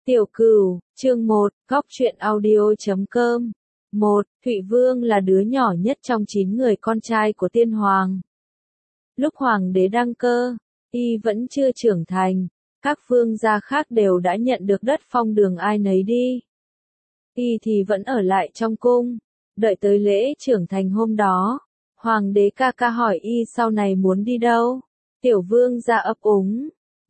Tiểu Cửu, chương 1, Góc truyện audio.com. 1. Thụy Vương là đứa nhỏ nhất trong 9 người con trai của tiên hoàng. Lúc hoàng đế đăng cơ, y vẫn chưa trưởng thành, các vương gia khác đều đã nhận được đất phong đường ai nấy đi. Y thì vẫn ở lại trong cung, đợi tới lễ trưởng thành hôm đó. Hoàng đế ca ca hỏi y sau này muốn đi đâu. Tiểu vương gia ấp úng,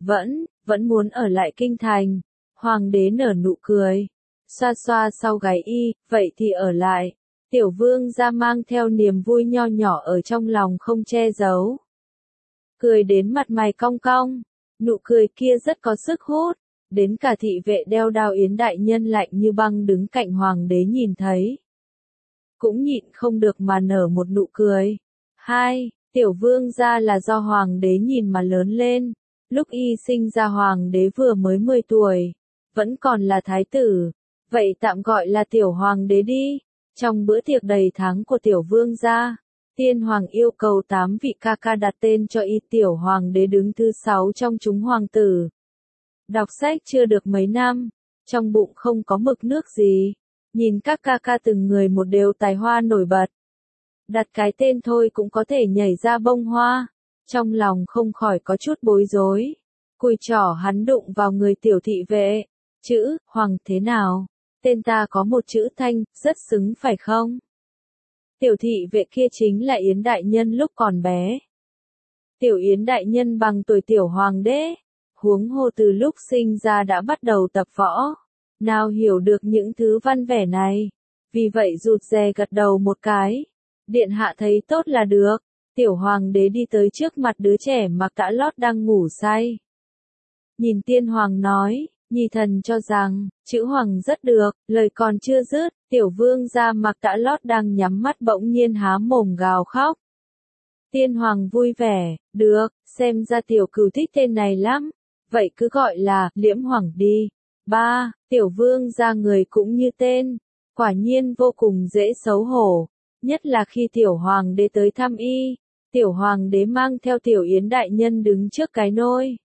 vẫn muốn ở lại kinh thành. Hoàng đế nở nụ cười, xoa xoa sau gáy y, vậy thì ở lại. Tiểu vương gia mang theo niềm vui nho nhỏ ở trong lòng không che giấu. Cười đến mặt mày cong cong, nụ cười kia rất có sức hút, đến cả thị vệ đeo đao Yến đại nhân lạnh như băng đứng cạnh hoàng đế nhìn thấy. Cũng nhịn không được mà nở một nụ cười. 2. Tiểu vương gia là do hoàng đế nhìn mà lớn lên, lúc y sinh ra hoàng đế vừa mới 10 tuổi. Vẫn còn là thái tử, vậy tạm gọi là tiểu hoàng đế đi. Trong bữa tiệc đầy tháng của tiểu vương gia, tiên hoàng yêu cầu 8 vị ca ca đặt tên cho y. Tiểu hoàng đế đứng thứ 6 trong chúng hoàng tử. Đọc sách chưa được mấy năm, trong bụng không có mực nước gì, nhìn các ca ca từng người một đều tài hoa nổi bật. Đặt cái tên thôi cũng có thể nhảy ra bông hoa, trong lòng không khỏi có chút bối rối. Cùi trỏ hắn đụng vào người tiểu thị vệ. Chữ, Hoàng thế nào? Tên ta có một chữ Thanh, rất xứng phải không? Tiểu thị vệ kia chính là Yến đại nhân lúc còn bé. Tiểu Yến đại nhân bằng tuổi tiểu hoàng đế, huống hồ từ lúc sinh ra đã bắt đầu tập võ. Nào hiểu được những thứ văn vẻ này, vì vậy rụt rè gật đầu một cái. Điện hạ thấy tốt là được. Tiểu hoàng đế đi tới trước mặt đứa trẻ mặc tã lót đang ngủ say. Nhìn tiên hoàng nói, nhi thần cho rằng, chữ hoàng rất được, lời còn chưa dứt, tiểu vương gia mặc tã lót đang nhắm mắt bỗng nhiên há mồm gào khóc. Tiên hoàng vui vẻ, được, xem ra tiểu cửu thích tên này lắm, vậy cứ gọi là Liễm Hoàng đi. 3. Tiểu vương gia người cũng như tên, quả nhiên vô cùng dễ xấu hổ, nhất là khi tiểu hoàng đế tới thăm y, tiểu hoàng đế mang theo tiểu Yến đại nhân đứng trước cái nôi.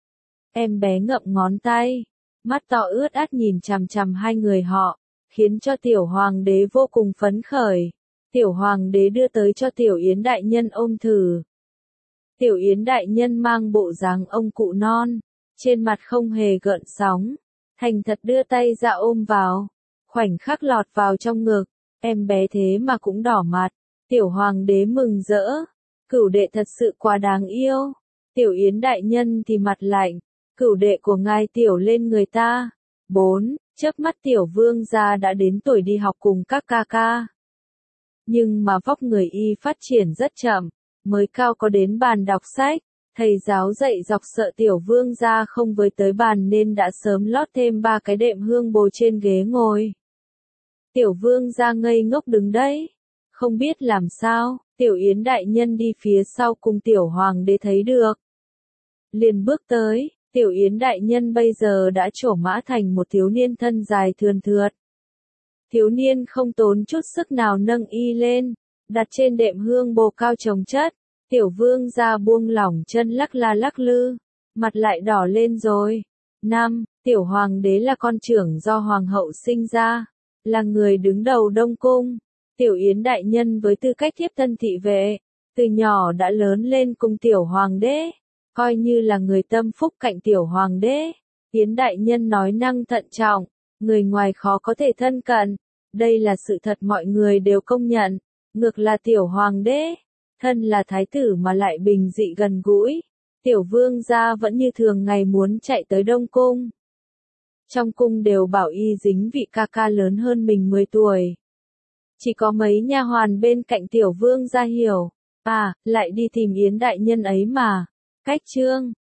Em bé ngậm ngón tay, mắt to ướt át nhìn chằm chằm hai người họ, khiến cho tiểu hoàng đế vô cùng phấn khởi. Tiểu hoàng đế đưa tới cho tiểu Yến đại nhân ôm thử. Tiểu Yến đại nhân mang bộ dáng ông cụ non, trên mặt không hề gợn sóng, thành thật đưa tay ra ôm vào, khoảnh khắc lọt vào trong ngực, em bé thế mà cũng đỏ mặt. Tiểu hoàng đế mừng rỡ, cửu đệ thật sự quá đáng yêu. Tiểu Yến đại nhân thì mặt lạnh, cửu đệ của ngài tiểu lên người ta. 4. Chớp mắt tiểu vương gia đã đến tuổi đi học cùng các ca ca. Nhưng mà vóc người y phát triển rất chậm, mới cao có đến bàn đọc sách, thầy giáo dạy dọc sợ tiểu vương gia không với tới bàn nên đã sớm lót thêm 3 cái đệm hương bồ trên ghế ngồi. Tiểu vương gia ngây ngốc đứng đấy, không biết làm sao. Tiểu Yến đại nhân đi phía sau cùng tiểu hoàng đế thấy được, liền bước tới. Tiểu Yến đại nhân bây giờ đã trổ mã thành một thiếu niên thân dài thườn thượt. Thiếu niên không tốn chút sức nào nâng y lên, đặt trên đệm hương bồ cao chồng chất. Tiểu vương gia buông lỏng chân lắc la lắc lư, mặt lại đỏ lên rồi. 5. Tiểu hoàng đế là con trưởng do hoàng hậu sinh ra, là người đứng đầu Đông Cung. Tiểu Yến đại nhân với tư cách thiếp thân thị vệ, từ nhỏ đã lớn lên cùng tiểu hoàng đế, coi như là người tâm phúc cạnh tiểu hoàng đế. Yến đại nhân nói năng thận trọng, người ngoài khó có thể thân cận, đây là sự thật mọi người đều công nhận. Ngược là tiểu hoàng đế, thân là thái tử mà lại bình dị gần gũi. Tiểu vương gia vẫn như thường ngày muốn chạy tới Đông Cung. Trong cung đều bảo y dính vị ca ca lớn hơn mình 10 tuổi. Chỉ có mấy nha hoàn bên cạnh tiểu vương gia hiểu, lại đi tìm Yến đại nhân ấy mà. Cách chương